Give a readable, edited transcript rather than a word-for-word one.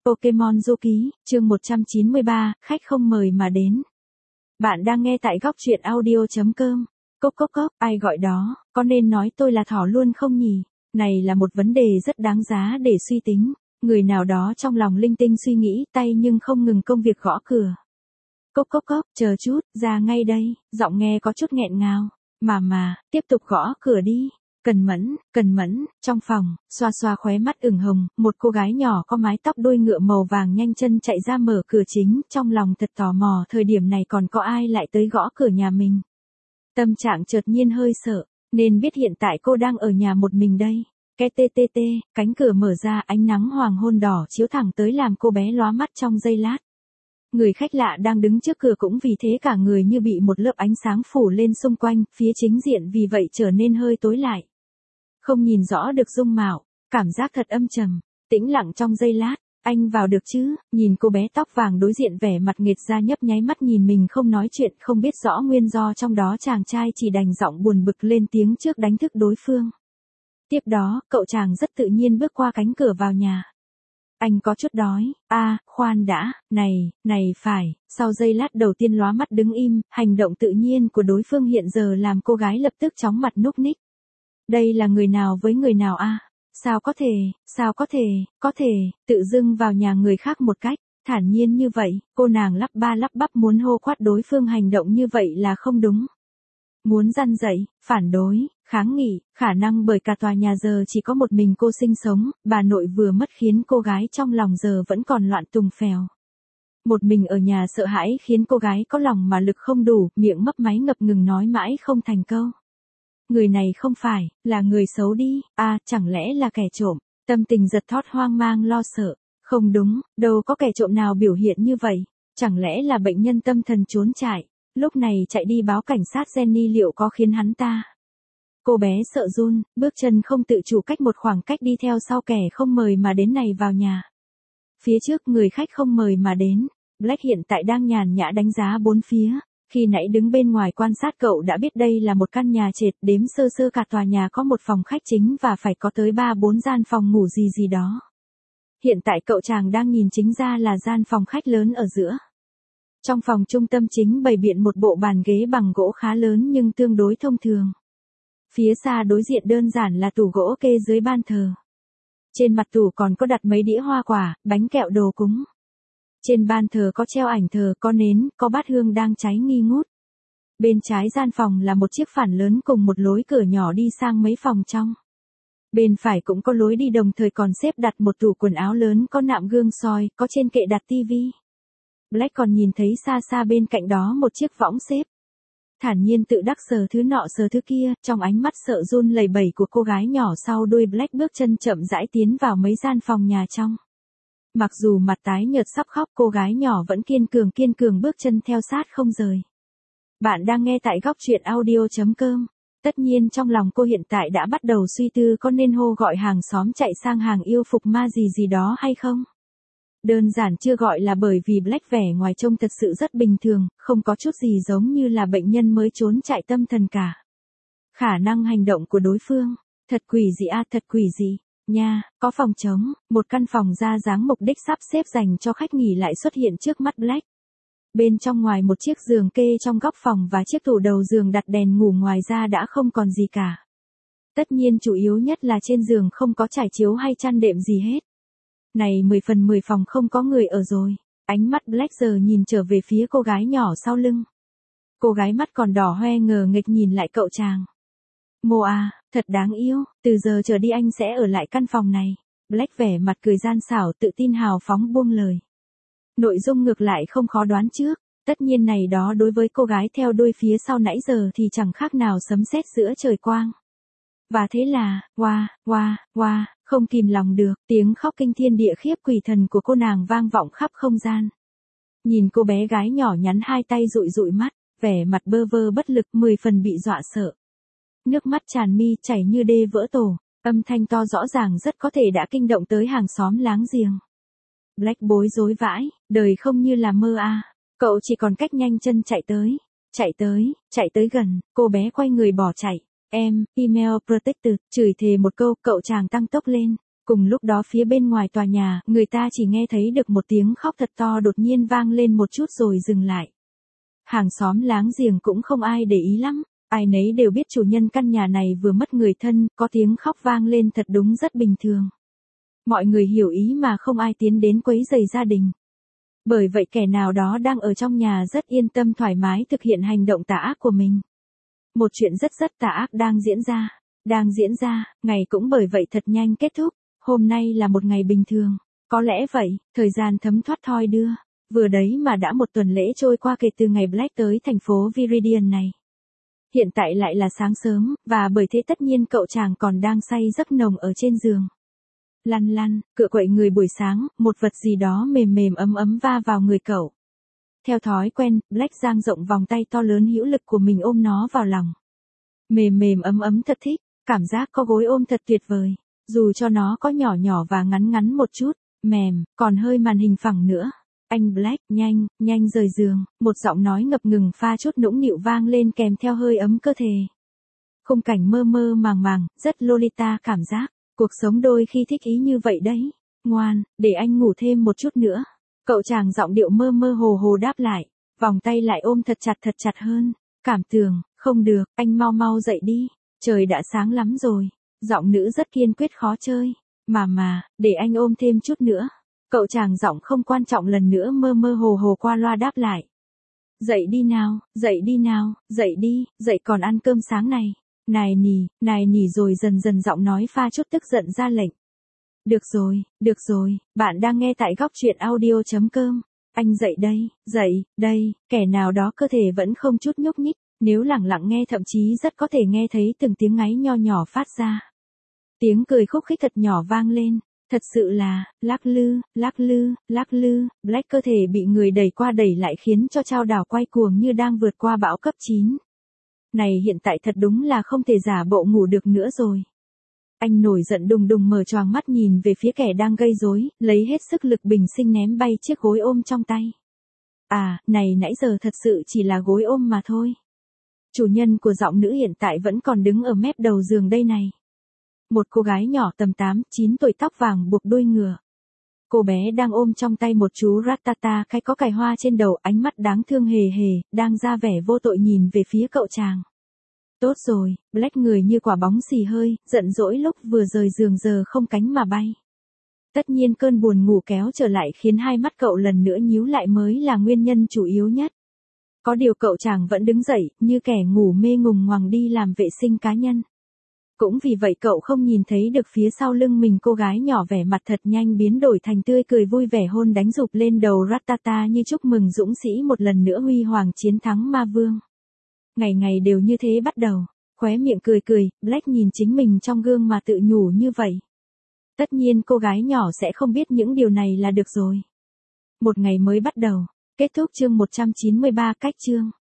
Pokemon Du Ký, chương 193, khách không mời mà đến. Bạn đang nghe tại góc truyện audio.com. Cốc cốc cốc, ai gọi đó, có nên nói tôi là thỏ luôn không nhỉ? Này là một vấn đề rất đáng giá để suy tính. Người nào đó trong lòng linh tinh suy nghĩ tay nhưng không ngừng công việc gõ cửa. Cốc cốc cốc, chờ chút, ra ngay đây, giọng nghe có chút nghẹn ngào. Mà, tiếp tục gõ cửa đi. Cần mẫn, trong phòng, xoa xoa khóe mắt ửng hồng, một cô gái nhỏ có mái tóc đuôi ngựa màu vàng nhanh chân chạy ra mở cửa chính, trong lòng thật tò mò thời điểm này còn có ai lại tới gõ cửa nhà mình. Tâm trạng chợt nhiên hơi sợ, nên biết hiện tại cô đang ở nhà một mình đây. Cái tê, cánh cửa mở ra, ánh nắng hoàng hôn đỏ chiếu thẳng tới làm cô bé lóa mắt trong giây lát. Người khách lạ đang đứng trước cửa cũng vì thế cả người như bị một lớp ánh sáng phủ lên xung quanh, phía chính diện vì vậy trở nên hơi tối lại. Không nhìn rõ được dung mạo, cảm giác thật âm trầm, tĩnh lặng trong giây lát, anh vào được chứ, nhìn cô bé tóc vàng đối diện vẻ mặt nghệt ra nhấp nháy mắt nhìn mình không nói chuyện không biết rõ nguyên do trong đó chàng trai chỉ đành giọng buồn bực lên tiếng trước đánh thức đối phương. Tiếp đó, cậu chàng rất tự nhiên bước qua cánh cửa vào nhà. Anh có chút đói, khoan đã, này phải, sau giây lát đầu tiên lóa mắt đứng im, hành động tự nhiên của đối phương hiện giờ làm cô gái lập tức chóng mặt núc ních. Đây là người nào với người nào a? Sao có thể, tự dưng vào nhà người khác một cách, thản nhiên như vậy, cô nàng lắp ba lắp bắp muốn hô quát đối phương hành động như vậy là không đúng. Muốn răn dậy, phản đối, kháng nghị, khả năng bởi cả tòa nhà giờ chỉ có một mình cô sinh sống, bà nội vừa mất khiến cô gái trong lòng giờ vẫn còn loạn tùng phèo. Một mình ở nhà sợ hãi khiến cô gái có lòng mà lực không đủ, miệng mấp máy ngập ngừng nói mãi không thành câu. Người này không phải, là người xấu đi, chẳng lẽ là kẻ trộm, tâm tình giật thót hoang mang lo sợ, không đúng, đâu có kẻ trộm nào biểu hiện như vậy, chẳng lẽ là bệnh nhân tâm thần trốn chạy, lúc này chạy đi báo cảnh sát Jenny liệu có khiến hắn ta. Cô bé sợ run, bước chân không tự chủ cách một khoảng cách đi theo sau kẻ không mời mà đến này vào nhà. Phía trước người khách không mời mà đến, Black hiện tại đang nhàn nhã đánh giá bốn phía. Khi nãy đứng bên ngoài quan sát cậu đã biết đây là một căn nhà trệt, đếm sơ sơ cả tòa nhà có một phòng khách chính và phải có tới 3-4 gian phòng ngủ gì đó. Hiện tại cậu chàng đang nhìn chính ra là gian phòng khách lớn ở giữa. Trong phòng trung tâm chính bày biện một bộ bàn ghế bằng gỗ khá lớn nhưng tương đối thông thường. Phía xa đối diện đơn giản là tủ gỗ kê dưới ban thờ. Trên mặt tủ còn có đặt mấy đĩa hoa quả, bánh kẹo đồ cúng. Trên ban thờ có treo ảnh thờ, có nến, có bát hương đang cháy nghi ngút. Bên trái gian phòng là một chiếc phản lớn cùng một lối cửa nhỏ đi sang mấy phòng trong. Bên phải cũng có lối đi đồng thời còn xếp đặt một tủ quần áo lớn có nạm gương soi, có trên kệ đặt tivi. Black còn nhìn thấy xa xa bên cạnh đó một chiếc võng xếp. Thản nhiên tự đắc sờ thứ nọ sờ thứ kia, trong ánh mắt sợ run lẩy bẩy của cô gái nhỏ sau đuôi Black bước chân chậm rãi tiến vào mấy gian phòng nhà trong. Mặc dù mặt tái nhợt sắp khóc cô gái nhỏ vẫn kiên cường bước chân theo sát không rời. Bạn đang nghe tại góc truyện audio.com. Tất nhiên trong lòng cô hiện tại đã bắt đầu suy tư có nên hô gọi hàng xóm chạy sang hàng yêu phục ma gì đó hay không. Đơn giản chưa gọi là bởi vì Black vẻ ngoài trông thật sự rất bình thường, không có chút gì giống như là bệnh nhân mới trốn chạy tâm thần cả. Khả năng hành động của đối phương, thật quỷ dị. Nha, có phòng trống, một căn phòng ra dáng mục đích sắp xếp dành cho khách nghỉ lại xuất hiện trước mắt Black. Bên trong ngoài một chiếc giường kê trong góc phòng và chiếc tủ đầu giường đặt đèn ngủ ngoài ra đã không còn gì cả. Tất nhiên chủ yếu nhất là trên giường không có trải chiếu hay chăn đệm gì hết. Này 10 phần 10 phòng không có người ở rồi. Ánh mắt Black giờ nhìn trở về phía cô gái nhỏ sau lưng. Cô gái mắt còn đỏ hoe ngờ nghịch nhìn lại cậu chàng. Mô thật đáng yêu, từ giờ trở đi anh sẽ ở lại căn phòng này. Black vẻ mặt cười gian xảo tự tin hào phóng buông lời. Nội dung ngược lại không khó đoán trước, tất nhiên này đó đối với cô gái theo đuôi phía sau nãy giờ thì chẳng khác nào sấm sét giữa trời quang. Và thế là, không kìm lòng được, tiếng khóc kinh thiên địa khiếp quỷ thần của cô nàng vang vọng khắp không gian. Nhìn cô bé gái nhỏ nhắn hai tay dụi mắt, vẻ mặt bơ vơ bất lực 10 phần bị dọa sợ. Nước mắt tràn mi chảy như đê vỡ tổ, âm thanh to rõ ràng rất có thể đã kinh động tới hàng xóm láng giềng. Black bối rối vãi, đời không như là mơ cậu chỉ còn cách nhanh chân chạy tới gần, cô bé quay người bỏ chạy. Email protected, chửi thề một câu, cậu chàng tăng tốc lên. Cùng lúc đó phía bên ngoài tòa nhà, người ta chỉ nghe thấy được một tiếng khóc thật to đột nhiên vang lên một chút rồi dừng lại. Hàng xóm láng giềng cũng không ai để ý lắm, ai nấy đều biết chủ nhân căn nhà này vừa mất người thân, có tiếng khóc vang lên thật đúng rất bình thường. Mọi người hiểu ý mà không ai tiến đến quấy rầy gia đình. Bởi vậy kẻ nào đó đang ở trong nhà rất yên tâm thoải mái thực hiện hành động tà ác của mình. Một chuyện rất tà ác đang diễn ra, ngày cũng bởi vậy thật nhanh kết thúc, hôm nay là một ngày bình thường. Có lẽ vậy, thời gian thấm thoát thoi đưa. Vừa đấy mà đã một tuần lễ trôi qua kể từ ngày Black tới thành phố Viridian này. Hiện tại lại là sáng sớm, và bởi thế tất nhiên cậu chàng còn đang say giấc nồng ở trên giường. Lăn, cựa quậy người buổi sáng, một vật gì đó mềm ấm va vào người cậu. Theo thói quen, Black dang rộng vòng tay to lớn hữu lực của mình ôm nó vào lòng. Mềm ấm thật thích, cảm giác có gối ôm thật tuyệt vời. Dù cho nó có nhỏ và ngắn một chút, mềm, còn hơi màn hình phẳng nữa. Anh Black, nhanh rời giường, một giọng nói ngập ngừng pha chút nũng nịu vang lên kèm theo hơi ấm cơ thể. Khung cảnh mơ màng, rất Lolita cảm giác, cuộc sống đôi khi thích ý như vậy đấy. Ngoan, để anh ngủ thêm một chút nữa. Cậu chàng giọng điệu mơ hồ đáp lại, vòng tay lại ôm thật chặt hơn. Cảm tưởng, không được, anh mau dậy đi, trời đã sáng lắm rồi. Giọng nữ rất kiên quyết khó chơi. Mà, để anh ôm thêm chút nữa. Cậu chàng giọng không quan trọng lần nữa mơ hồ qua loa đáp lại. Dậy đi nào, dậy đi, dậy còn ăn cơm sáng này. Nài nỉ rồi dần dọng nói pha chút tức giận ra lệnh. Được rồi, bạn đang nghe tại góc truyện audio.com. Anh dậy đây, kẻ nào đó cơ thể vẫn không chút nhúc nhích, nếu lặng nghe thậm chí rất có thể nghe thấy từng tiếng ngáy nho nhỏ phát ra. Tiếng cười khúc khích thật nhỏ vang lên. Thật sự là, lắc lư, Black cơ thể bị người đẩy qua đẩy lại khiến cho chao đảo quay cuồng như đang vượt qua bão cấp 9. Này hiện tại thật đúng là không thể giả bộ ngủ được nữa rồi. Anh nổi giận đùng mở choàng mắt nhìn về phía kẻ đang gây rối, lấy hết sức lực bình sinh ném bay chiếc gối ôm trong tay. À, này nãy giờ thật sự chỉ là gối ôm mà thôi. Chủ nhân của giọng nữ hiện tại vẫn còn đứng ở mép đầu giường đây này. Một cô gái nhỏ tầm 8-9 tuổi tóc vàng buộc đuôi ngựa. Cô bé đang ôm trong tay một chú Ratata cái có cài hoa trên đầu, ánh mắt đáng thương hề, đang ra vẻ vô tội nhìn về phía cậu chàng. Tốt rồi, Black người như quả bóng xì hơi, giận dỗi lúc vừa rời giường giờ không cánh mà bay. Tất nhiên cơn buồn ngủ kéo trở lại khiến hai mắt cậu lần nữa nhíu lại mới là nguyên nhân chủ yếu nhất. Có điều cậu chàng vẫn đứng dậy, như kẻ ngủ mê ngùng ngoằng đi làm vệ sinh cá nhân. Cũng vì vậy cậu không nhìn thấy được phía sau lưng mình cô gái nhỏ vẻ mặt thật nhanh biến đổi thành tươi cười vui vẻ hôn đánh rụp lên đầu Ratata như chúc mừng dũng sĩ một lần nữa huy hoàng chiến thắng ma vương. Ngày đều như thế bắt đầu, khóe miệng cười, Black nhìn chính mình trong gương mà tự nhủ như vậy. Tất nhiên cô gái nhỏ sẽ không biết những điều này là được rồi. Một ngày mới bắt đầu, kết thúc chương 193 cách chương.